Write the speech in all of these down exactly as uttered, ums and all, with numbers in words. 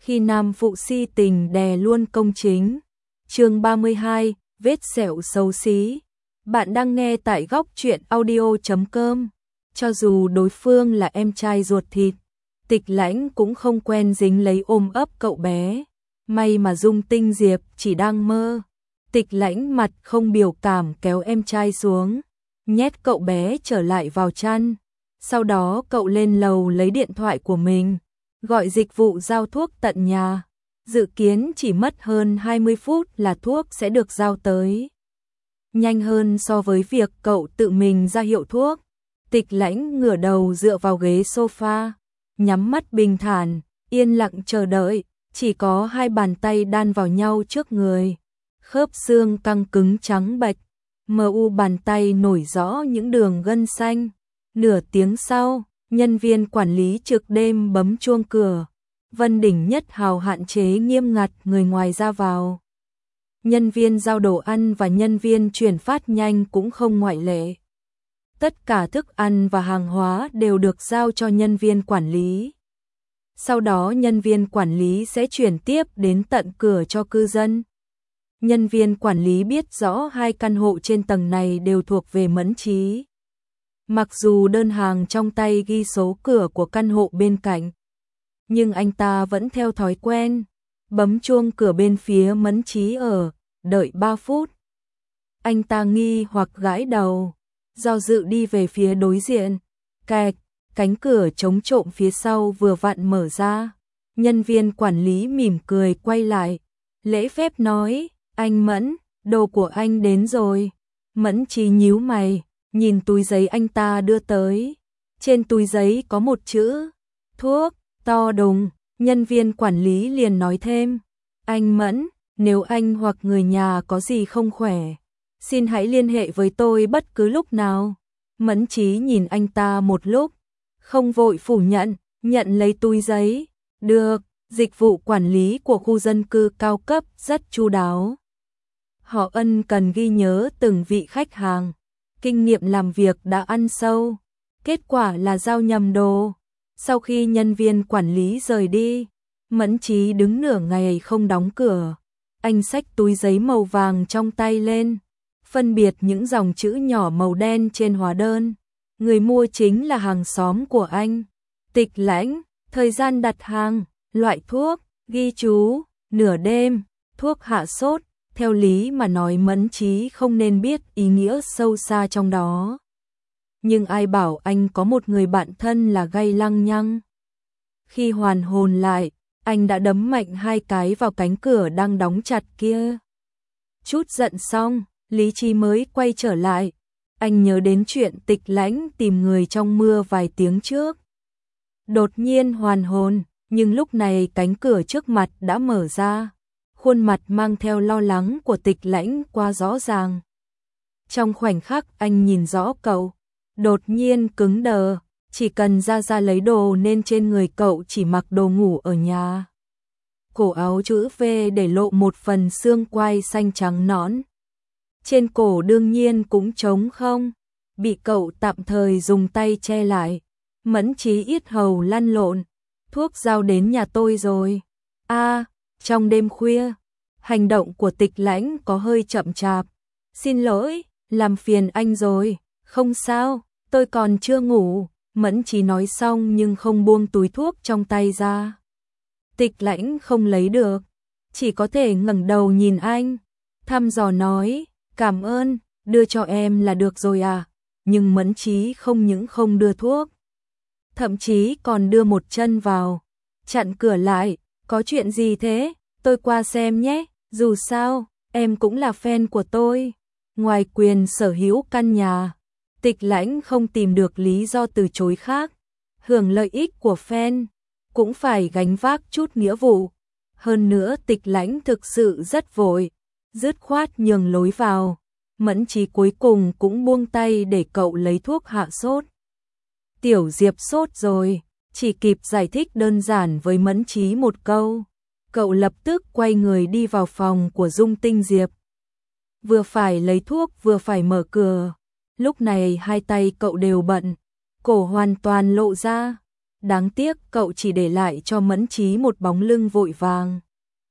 khi nam phụ si tình đè luôn công chính. Chương ba mươi hai, vết sẹo xấu xí. Bạn đang nghe tại góc truyện audio chấm com. Cho dù đối phương là em trai ruột thịt, Tịch Lãnh cũng không quen dính lấy ôm ấp cậu bé. May mà Dung Tinh Diệp chỉ đang mơ. Tịch Lãnh mặt không biểu cảm kéo em trai xuống, nhét cậu bé trở lại vào chăn. Sau đó cậu lên lầu lấy điện thoại của mình, gọi dịch vụ giao thuốc tận nhà. Dự kiến chỉ mất hơn hai mươi phút là thuốc sẽ được giao tới. Nhanh hơn so với việc cậu tự mình ra hiệu thuốc. Tịch Lãnh ngửa đầu dựa vào ghế sofa, nhắm mắt bình thản, yên lặng chờ đợi. Chỉ có hai bàn tay đan vào nhau trước người, khớp xương căng cứng trắng bệch, mờ u bàn tay nổi rõ những đường gân xanh. Nửa tiếng sau, nhân viên quản lý trực đêm bấm chuông cửa. Vân Đỉnh Nhất Hào hạn chế nghiêm ngặt người ngoài ra vào. Nhân viên giao đồ ăn và nhân viên chuyển phát nhanh cũng không ngoại lệ. Tất cả thức ăn và hàng hóa đều được giao cho nhân viên quản lý. Sau đó nhân viên quản lý sẽ chuyển tiếp đến tận cửa cho cư dân. Nhân viên quản lý biết rõ hai căn hộ trên tầng này đều thuộc về Mẫn Chí. Mặc dù đơn hàng trong tay ghi số cửa của căn hộ bên cạnh, nhưng anh ta vẫn theo thói quen, bấm chuông cửa bên phía Mẫn Chí ở, đợi ba phút. Anh ta nghi hoặc gãi đầu, do dự đi về phía đối diện, kẹt. Cánh cửa chống trộm phía sau vừa vặn mở ra. Nhân viên quản lý mỉm cười quay lại, lễ phép nói, anh Mẫn, đồ của anh đến rồi. Mẫn Chí nhíu mày, nhìn túi giấy anh ta đưa tới. Trên túi giấy có một chữ, thuốc, to đùng. Nhân viên quản lý liền nói thêm, anh Mẫn, nếu anh hoặc người nhà có gì không khỏe, xin hãy liên hệ với tôi bất cứ lúc nào. Mẫn Chí nhìn anh ta một lúc, không vội phủ nhận, nhận lấy túi giấy. Được, dịch vụ quản lý của khu dân cư cao cấp rất chu đáo. Họ ân cần ghi nhớ từng vị khách hàng, kinh nghiệm làm việc đã ăn sâu. Kết quả là giao nhầm đồ. Sau khi nhân viên quản lý rời đi, Mẫn Chí đứng nửa ngày không đóng cửa. Anh xách túi giấy màu vàng trong tay lên, phân biệt những dòng chữ nhỏ màu đen trên hóa đơn. Người mua chính là hàng xóm của anh, Tịch Lãnh. Thời gian đặt hàng, loại thuốc, ghi chú, nửa đêm, thuốc hạ sốt. Theo lý mà nói Mẫn Chí không nên biết ý nghĩa sâu xa trong đó. Nhưng ai bảo anh có một người bạn thân là gay lăng nhăng. Khi hoàn hồn lại, anh đã đấm mạnh hai cái vào cánh cửa đang đóng chặt kia. Chút giận xong, lý trí mới quay trở lại. Anh nhớ đến chuyện Tịch Lãnh tìm người trong mưa vài tiếng trước. Đột nhiên hoàn hồn, nhưng lúc này cánh cửa trước mặt đã mở ra. Khuôn mặt mang theo lo lắng của Tịch Lãnh quá rõ ràng. Trong khoảnh khắc anh nhìn rõ cậu, đột nhiên cứng đờ. Chỉ cần ra ra lấy đồ nên trên người cậu chỉ mặc đồ ngủ ở nhà. Cổ áo chữ V để lộ một phần xương quai xanh trắng nõn. Trên cổ đương nhiên cũng trống không, bị cậu tạm thời dùng tay che lại. Mẫn Chí yết hầu lăn lộn, thuốc giao đến nhà tôi rồi. A, à, trong đêm khuya, hành động của Tịch Lãnh có hơi chậm chạp. Xin lỗi, làm phiền anh rồi. Không sao, tôi còn chưa ngủ. Mẫn Chí nói xong nhưng không buông túi thuốc trong tay ra. Tịch Lãnh không lấy được, chỉ có thể ngẩng đầu nhìn anh, thăm dò nói, cảm ơn, đưa cho em là được rồi à. Nhưng Mẫn Chí không những không đưa thuốc, thậm chí còn đưa một chân vào, chặn cửa lại. Có chuyện gì thế? Tôi qua xem nhé, dù sao, em cũng là fan của tôi. Ngoài quyền sở hữu căn nhà, Tịch Lãnh không tìm được lý do từ chối khác. Hưởng lợi ích của fan, cũng phải gánh vác chút nghĩa vụ. Hơn nữa Tịch Lãnh thực sự rất vội, dứt khoát nhường lối vào. Mẫn Chí cuối cùng cũng buông tay để cậu lấy thuốc hạ sốt. Tiểu Diệp sốt rồi, chỉ kịp giải thích đơn giản với Mẫn Chí một câu. Cậu lập tức quay người đi vào phòng của Dung Tinh Diệp. Vừa phải lấy thuốc vừa phải mở cửa. Lúc này hai tay cậu đều bận, cổ hoàn toàn lộ ra. đáng tiếc cậu chỉ để lại cho Mẫn Chí một bóng lưng vội vàng.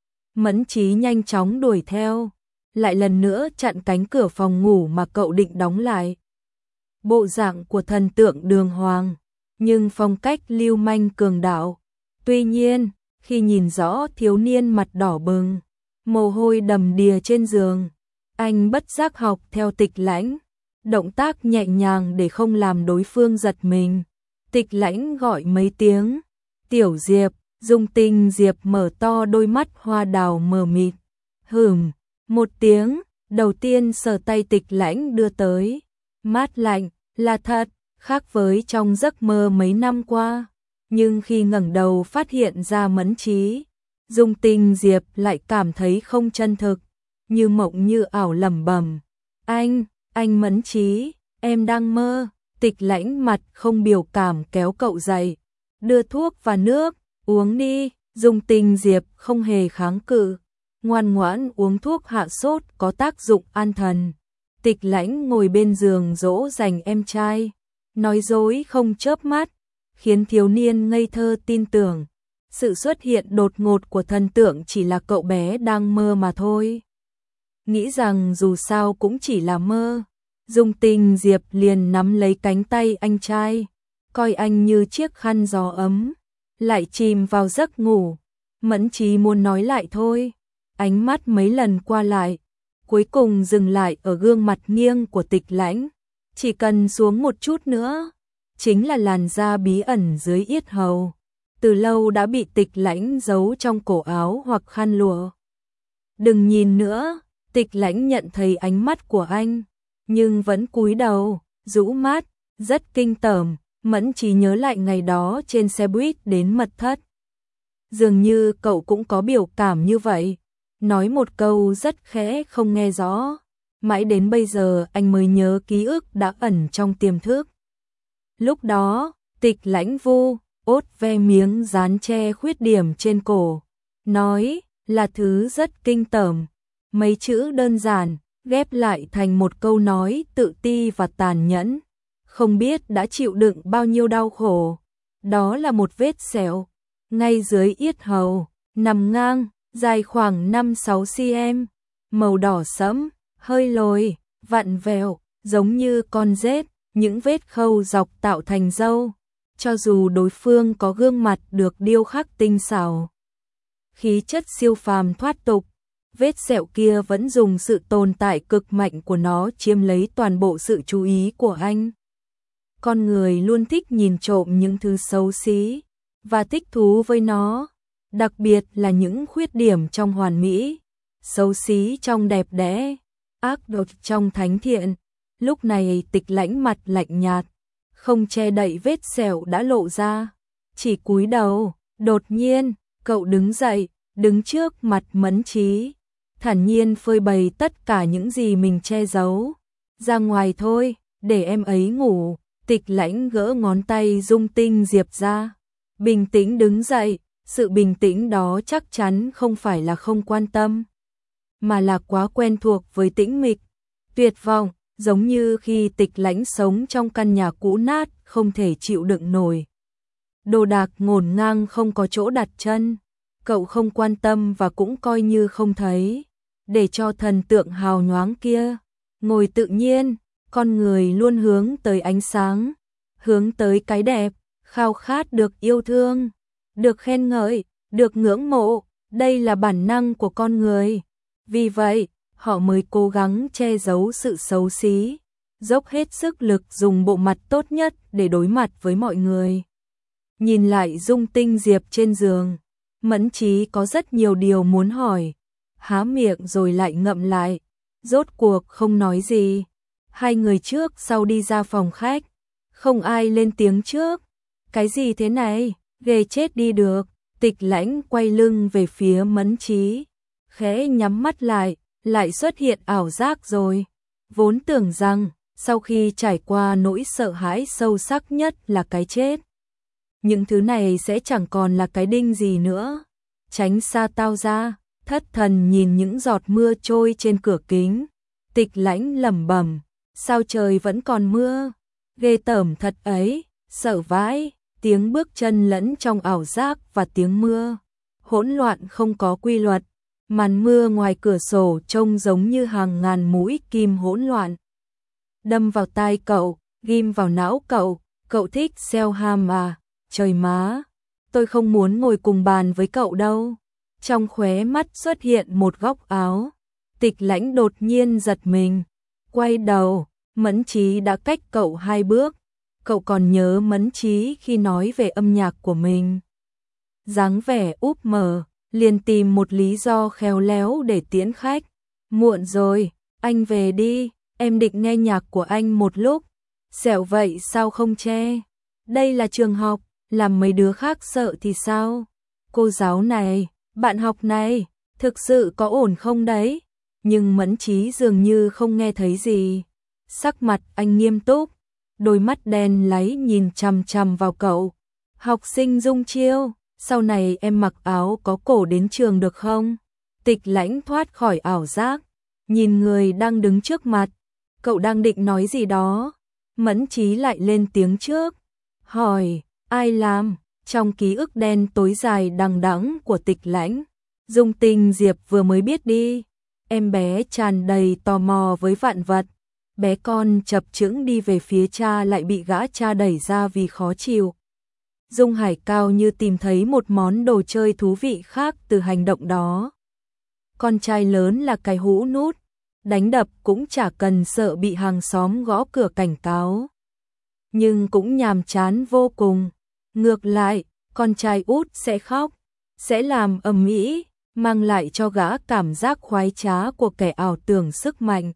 Mẫn Chí nhanh chóng đuổi theo, lại lần nữa chặn cánh cửa phòng ngủ mà cậu định đóng lại. Bộ dạng của thần tượng đường hoàng, nhưng phong cách lưu manh cường đạo. Tuy nhiên, khi nhìn rõ thiếu niên mặt đỏ bừng, mồ hôi đầm đìa trên giường, anh bất giác học theo Tịch Lãnh, động tác nhẹ nhàng để không làm đối phương giật mình. Tịch Lãnh gọi mấy tiếng, "Tiểu Diệp." Dung Tinh Diệp mở to đôi mắt hoa đào mờ mịt. Hửm, một tiếng, đầu tiên sờ tay Tịch Lãnh đưa tới. Mát lạnh, là thật, khác với trong giấc mơ mấy năm qua. Nhưng khi ngẩng đầu phát hiện ra Mẫn Chí, Dung Tinh Diệp lại cảm thấy không chân thực, như mộng như ảo lẩm bẩm. Anh, anh Mẫn Chí, em đang mơ. Tịch Lãnh mặt không biểu cảm kéo cậu dậy, đưa thuốc và nước, uống đi. Dung Tinh Diệp không hề kháng cự, ngoan ngoãn uống thuốc hạ sốt có tác dụng an thần. Tịch Lãnh ngồi bên giường dỗ dành em trai, nói dối không chớp mắt, khiến thiếu niên ngây thơ tin tưởng. Sự xuất hiện đột ngột của thần tượng chỉ là cậu bé đang mơ mà thôi. Nghĩ rằng dù sao cũng chỉ là mơ, Dung Tinh Diệp liền nắm lấy cánh tay anh trai, coi anh như chiếc khăn gió ấm, lại chìm vào giấc ngủ. Mẫn Chí muốn nói lại thôi, ánh mắt mấy lần qua lại, cuối cùng dừng lại ở gương mặt nghiêng của Tịch Lãnh. Chỉ cần xuống một chút nữa, chính là làn da bí ẩn dưới yết hầu, từ lâu đã bị Tịch Lãnh giấu trong cổ áo hoặc khăn lụa. Đừng nhìn nữa. Tịch Lãnh nhận thấy ánh mắt của anh, nhưng vẫn cúi đầu, rũ mắt, rất kinh tởm. Mẫn Chí nhớ lại ngày đó trên xe buýt đến mật thất. Dường như cậu cũng có biểu cảm như vậy, nói một câu rất khẽ không nghe rõ. Mãi đến bây giờ anh mới nhớ ký ức đã ẩn trong tiềm thức. Lúc đó, Tịch Lãnh vu ốt ve miếng dán che khuyết điểm trên cổ, nói là thứ rất kinh tởm. Mấy chữ đơn giản, ghép lại thành một câu nói tự ti và tàn nhẫn. Không biết đã chịu đựng bao nhiêu đau khổ. Đó là một vết sẹo, ngay dưới yết hầu, nằm ngang, dài khoảng năm sáu xăng-ti-mét, màu đỏ sẫm, hơi lồi, vặn vẹo, giống như con rết, những vết khâu dọc tạo thành râu. Cho dù đối phương có gương mặt được điêu khắc tinh xảo, khí chất siêu phàm thoát tục, vết sẹo kia vẫn dùng sự tồn tại cực mạnh của nó chiếm lấy toàn bộ sự chú ý của anh. Con người luôn thích nhìn trộm những thứ xấu xí và thích thú với nó, đặc biệt là những khuyết điểm trong hoàn mỹ, xấu xí trong đẹp đẽ, ác độc trong thánh thiện. Lúc này Tịch Lãnh mặt lạnh nhạt, không che đậy vết sẹo đã lộ ra, chỉ cúi đầu. Đột nhiên, cậu đứng dậy, đứng trước mặt Mẫn Chí, thản nhiên phơi bày tất cả những gì mình che giấu. Ra ngoài thôi, để em ấy ngủ. Tịch Lãnh gỡ ngón tay Dung Tinh Diệp ra, bình tĩnh đứng dậy. Sự bình tĩnh đó chắc chắn không phải là không quan tâm, mà là quá quen thuộc với tĩnh mịch, tuyệt vọng, giống như khi Tịch Lãnh sống trong căn nhà cũ nát không thể chịu đựng nổi. Đồ đạc ngổn ngang không có chỗ đặt chân, cậu không quan tâm và cũng coi như không thấy, để cho thần tượng hào nhoáng kia ngồi tự nhiên. Con người luôn hướng tới ánh sáng, hướng tới cái đẹp, khao khát được yêu thương, được khen ngợi, được ngưỡng mộ. Đây là bản năng của con người. Vì vậy, họ mới cố gắng che giấu sự xấu xí, dốc hết sức lực dùng bộ mặt tốt nhất để đối mặt với mọi người. Nhìn lại Dung Tinh Diệp trên giường, Mẫn Chí có rất nhiều điều muốn hỏi, há miệng rồi lại ngậm lại, rốt cuộc không nói gì. Hai người trước sau đi ra phòng khách, không ai lên tiếng trước. Cái gì thế này, ghê chết đi được. Tịch Lãnh quay lưng về phía Mẫn Chí, khẽ nhắm mắt lại, lại xuất hiện ảo giác rồi. Vốn tưởng rằng, sau khi trải qua nỗi sợ hãi sâu sắc nhất là cái chết, những thứ này sẽ chẳng còn là cái đinh gì nữa. Tránh xa tao ra. Thất thần nhìn những giọt mưa trôi trên cửa kính. Tịch Lãnh lẩm bẩm, sao trời vẫn còn mưa, ghê tởm thật ấy, sợ vãi. tiếng bước chân lẫn trong ảo giác và tiếng mưa. Hỗn loạn không có quy luật, màn mưa ngoài cửa sổ trông giống như hàng ngàn mũi kim hỗn loạn. Đâm vào tai cậu, ghim vào não cậu, cậu thích Selham à, trời má, tôi không muốn ngồi cùng bàn với cậu đâu. Trong khóe mắt xuất hiện một góc áo, Tịch Lãnh đột nhiên giật mình, quay đầu, Mẫn Trí đã cách cậu hai bước. Cậu còn nhớ Mẫn Trí khi nói về âm nhạc của mình. Dáng vẻ úp mở, liền tìm một lý do khéo léo để tiễn khách. Muộn rồi, anh về đi, em định nghe nhạc của anh một lúc. Xẻo vậy sao không che? Đây là trường học, làm mấy đứa khác sợ thì sao? Cô giáo này, bạn học này, thực sự có ổn không đấy? Nhưng Mẫn Trí dường như không nghe thấy gì. Sắc mặt anh nghiêm túc, đôi mắt đen láy nhìn chằm chằm vào cậu. Học sinh Dung Chiêu, sau này em mặc áo có cổ đến trường được không? Tịch Lãnh thoát khỏi ảo giác, nhìn người đang đứng trước mặt. Cậu đang định nói gì đó, Mẫn Trí lại lên tiếng trước, hỏi, ai làm? Trong ký ức đen tối dài đằng đẵng của Tịch Lãnh, Dung Tinh Diệp vừa mới biết đi. Em bé tràn đầy tò mò với vạn vật. Bé con chập chững đi về phía cha lại bị gã cha đẩy ra vì khó chịu. Dung Hải Cao như tìm thấy một món đồ chơi thú vị khác từ hành động đó. Con trai lớn là cái hũ nút, đánh đập cũng chả cần sợ bị hàng xóm gõ cửa cảnh cáo. Nhưng cũng nhàm chán vô cùng. Ngược lại, con trai út sẽ khóc, sẽ làm ầm ĩ, mang lại cho gã cảm giác khoái trá của kẻ ảo tưởng sức mạnh.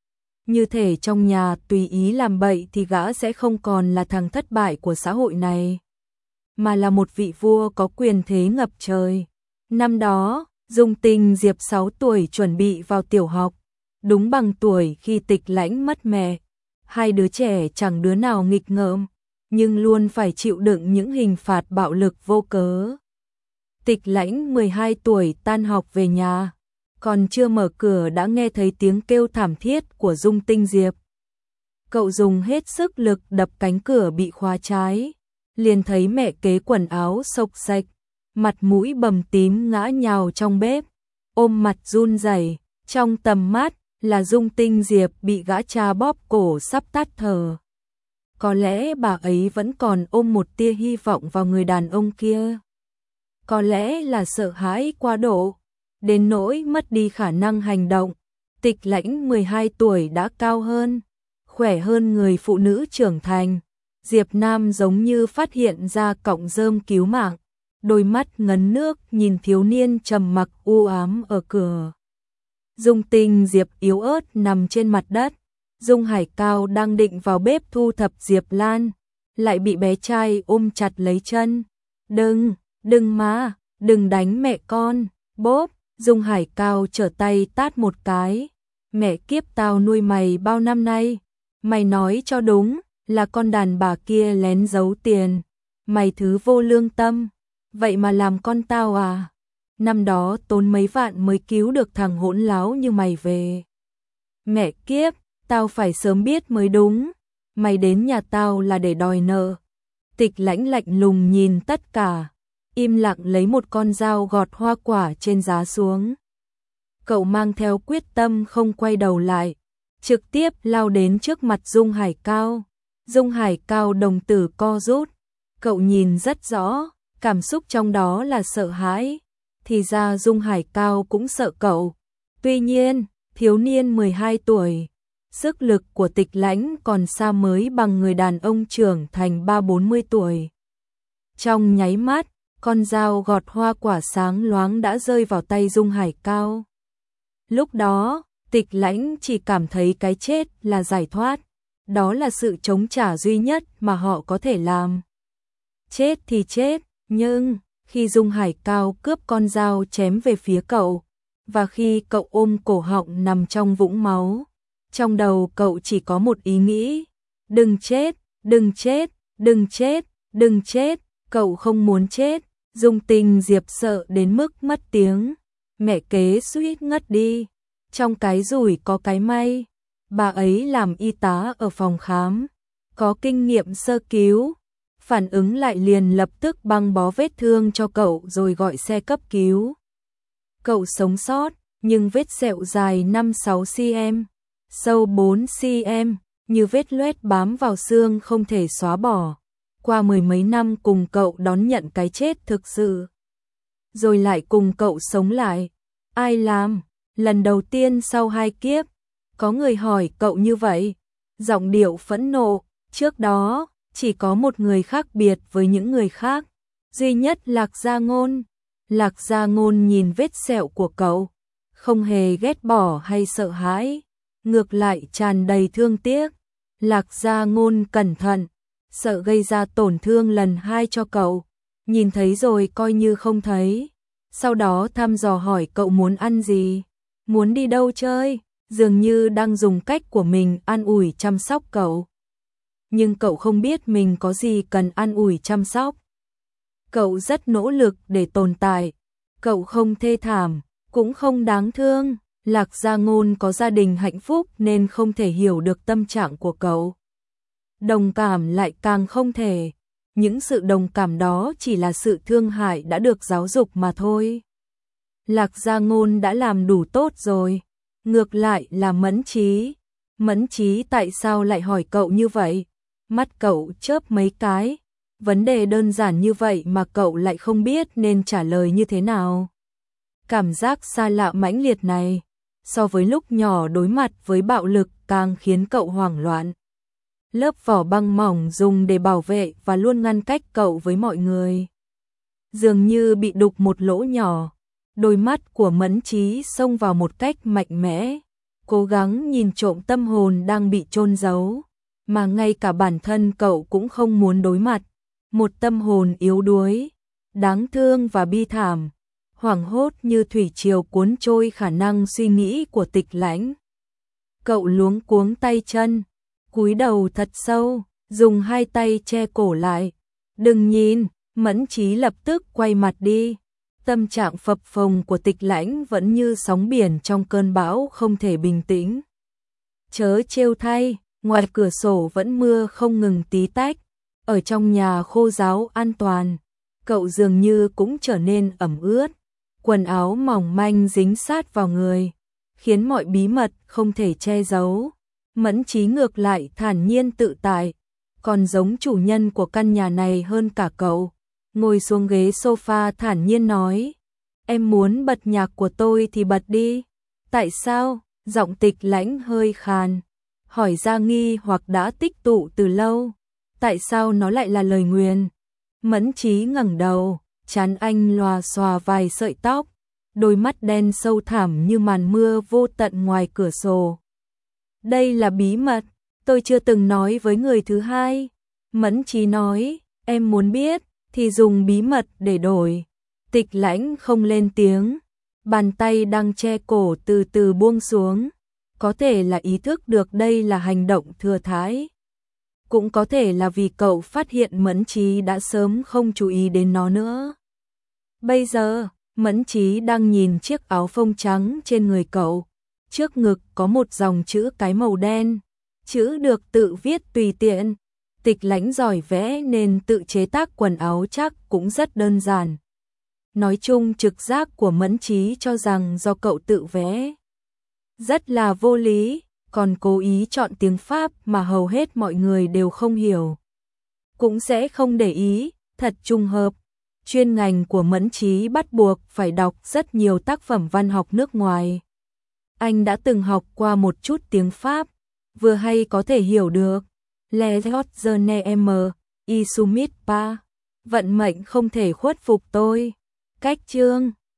Như thể trong nhà tùy ý làm bậy thì gã sẽ không còn là thằng thất bại của xã hội này, mà là một vị vua có quyền thế ngập trời. Năm đó, Dung Tinh Diệp sáu tuổi chuẩn bị vào tiểu học, đúng bằng tuổi khi Tịch Lãnh mất mẹ. Hai đứa trẻ chẳng đứa nào nghịch ngợm, nhưng luôn phải chịu đựng những hình phạt bạo lực vô cớ. Tịch Lãnh mười hai tuổi tan học về nhà, còn chưa mở cửa đã nghe thấy tiếng kêu thảm thiết của Dung Tinh Diệp. Cậu dùng hết sức lực đập cánh cửa bị khóa trái, liền thấy mẹ kế quần áo xộc xệch, mặt mũi bầm tím ngã nhào trong bếp, ôm mặt run rẩy, trong tầm mắt là Dung Tinh Diệp bị gã cha bóp cổ sắp tắt thở. Có lẽ bà ấy vẫn còn ôm một tia hy vọng vào người đàn ông kia. Có lẽ là sợ hãi quá độ, đến nỗi mất đi khả năng hành động. Tịch Lãnh mười hai tuổi đã cao hơn, khỏe hơn người phụ nữ trưởng thành. Diệp Nam giống như phát hiện ra cọng rơm cứu mạng, đôi mắt ngấn nước nhìn thiếu niên trầm mặc u ám ở cửa. Dung Tinh Diệp yếu ớt nằm trên mặt đất, Dung Hải Cao đang định vào bếp thu thập Diệp Lan, lại bị bé trai ôm chặt lấy chân. Đừng, đừng mà, đừng đánh mẹ con, bốp. Dung Hải Cao trở tay tát một cái. Mẹ kiếp tao nuôi mày bao năm nay, mày nói cho đúng, là con đàn bà kia lén giấu tiền, mày thứ vô lương tâm, vậy mà làm con tao à? Năm đó tốn mấy vạn mới cứu được thằng hỗn láo như mày về. Mẹ kiếp, tao phải sớm biết mới đúng, mày đến nhà tao là để đòi nợ. Tịch Lãnh lạnh lùng nhìn tất cả, im lặng lấy một con dao gọt hoa quả trên giá xuống. Cậu mang theo quyết tâm không quay đầu lại, trực tiếp lao đến trước mặt Dung Hải Cao. Dung Hải Cao đồng tử co rút, cậu nhìn rất rõ, cảm xúc trong đó là sợ hãi. Thì ra Dung Hải Cao cũng sợ cậu. Tuy nhiên, thiếu niên mười hai tuổi, sức lực của Tịch Lãnh còn xa mới bằng người đàn ông trưởng thành ba bốn mươi tuổi. Trong nháy mắt, con dao gọt hoa quả sáng loáng đã rơi vào tay Dung Hải Cao. Lúc đó, Tịch Lãnh chỉ cảm thấy cái chết là giải thoát, đó là sự chống trả duy nhất mà họ có thể làm. Chết thì chết, nhưng khi Dung Hải Cao cướp con dao chém về phía cậu, và khi cậu ôm cổ họng nằm trong vũng máu, trong đầu cậu chỉ có một ý nghĩ, đừng chết, đừng chết, đừng chết, đừng chết, cậu không muốn chết. Dung Tinh Diệp sợ đến mức mất tiếng, mẹ kế suýt ngất đi. Trong cái rủi có cái may, bà ấy làm y tá ở phòng khám, có kinh nghiệm sơ cứu, phản ứng lại liền lập tức băng bó vết thương cho cậu rồi gọi xe cấp cứu. Cậu sống sót, nhưng vết sẹo dài năm sáu xăng-ti-mét, sâu bốn xăng-ti-mét, như vết loét bám vào xương không thể xóa bỏ. Qua mười mấy năm cùng cậu đón nhận cái chết thực sự, rồi lại cùng cậu sống lại. Ai làm? Lần đầu tiên sau hai kiếp, có người hỏi cậu như vậy, giọng điệu phẫn nộ. Trước đó, chỉ có một người khác biệt với những người khác, duy nhất Lạc Gia Ngôn. Lạc Gia Ngôn nhìn vết sẹo của cậu, không hề ghét bỏ hay sợ hãi, ngược lại tràn đầy thương tiếc. Lạc Gia Ngôn cẩn thận, sợ gây ra tổn thương lần hai cho cậu, nhìn thấy rồi coi như không thấy. Sau đó thăm dò hỏi cậu muốn ăn gì, muốn đi đâu chơi, dường như đang dùng cách của mình an ủi chăm sóc cậu. Nhưng cậu không biết mình có gì cần an ủi chăm sóc. Cậu rất nỗ lực để tồn tại, cậu không thê thảm, cũng không đáng thương. Lạc Gia Ngôn có gia đình hạnh phúc nên không thể hiểu được tâm trạng của cậu. Đồng cảm lại càng không thể. Những sự đồng cảm đó chỉ là sự thương hại đã được giáo dục mà thôi. Lạc Gia Ngôn đã làm đủ tốt rồi. Ngược lại là Mẫn Trí. Mẫn Trí tại sao lại hỏi cậu như vậy? Mắt cậu chớp mấy cái. Vấn đề đơn giản như vậy mà cậu lại không biết nên trả lời như thế nào. Cảm giác xa lạ mãnh liệt này, so với lúc nhỏ đối mặt với bạo lực càng khiến cậu hoảng loạn. Lớp vỏ băng mỏng dùng để bảo vệ và luôn ngăn cách cậu với mọi người, dường như bị đục một lỗ nhỏ. Đôi mắt của Mẫn Trí xông vào một cách mạnh mẽ, cố gắng nhìn trộm tâm hồn đang bị chôn giấu, mà ngay cả bản thân cậu cũng không muốn đối mặt. Một tâm hồn yếu đuối, đáng thương và bi thảm, hoảng hốt như thủy triều cuốn trôi khả năng suy nghĩ của Tịch Lãnh. Cậu luống cuống tay chân, cúi đầu thật sâu, dùng hai tay che cổ lại. Đừng nhìn, Mẫn Trí lập tức quay mặt đi. Tâm trạng phập phồng của Tịch Lãnh vẫn như sóng biển trong cơn bão không thể bình tĩnh. Chớ trêu thay, ngoài cửa sổ vẫn mưa không ngừng tí tách. Ở trong nhà khô ráo an toàn, cậu dường như cũng trở nên ẩm ướt. Quần áo mỏng manh dính sát vào người, khiến mọi bí mật không thể che giấu. Mẫn Trí ngược lại thản nhiên tự tại, còn giống chủ nhân của căn nhà này hơn cả cậu. Ngồi xuống ghế sofa thản nhiên nói, em muốn bật nhạc của tôi thì bật đi. Tại sao? Giọng Tịch Lãnh hơi khàn, hỏi ra nghi hoặc đã tích tụ từ lâu. Tại sao nó lại là lời nguyền? Mẫn Trí ngẩng đầu, trán anh lòa xòa vài sợi tóc, đôi mắt đen sâu thẳm như màn mưa vô tận ngoài cửa sổ. Đây là bí mật, tôi chưa từng nói với người thứ hai. Mẫn Trí nói, em muốn biết, thì dùng bí mật để đổi. Tịch Lãnh không lên tiếng, bàn tay đang che cổ từ từ buông xuống. Có thể là ý thức được đây là hành động thừa thãi. Cũng có thể là vì cậu phát hiện Mẫn Trí đã sớm không chú ý đến nó nữa. Bây giờ, Mẫn Trí đang nhìn chiếc áo phông trắng trên người cậu. Trước ngực có một dòng chữ cái màu đen. Chữ được tự viết tùy tiện. Tịch Lãnh giỏi vẽ nên tự chế tác quần áo chắc cũng rất đơn giản. Nói chung trực giác của Mẫn Trí cho rằng do cậu tự vẽ. Rất là vô lý, còn cố ý chọn tiếng Pháp mà hầu hết mọi người đều không hiểu. Cũng sẽ không để ý, thật trùng hợp. Chuyên ngành của Mẫn Trí bắt buộc phải đọc rất nhiều tác phẩm văn học nước ngoài. Anh đã từng học qua một chút tiếng Pháp, vừa hay có thể hiểu được. Les autres ne y sumit pas. Vận mệnh không thể khuất phục tôi. Cách chương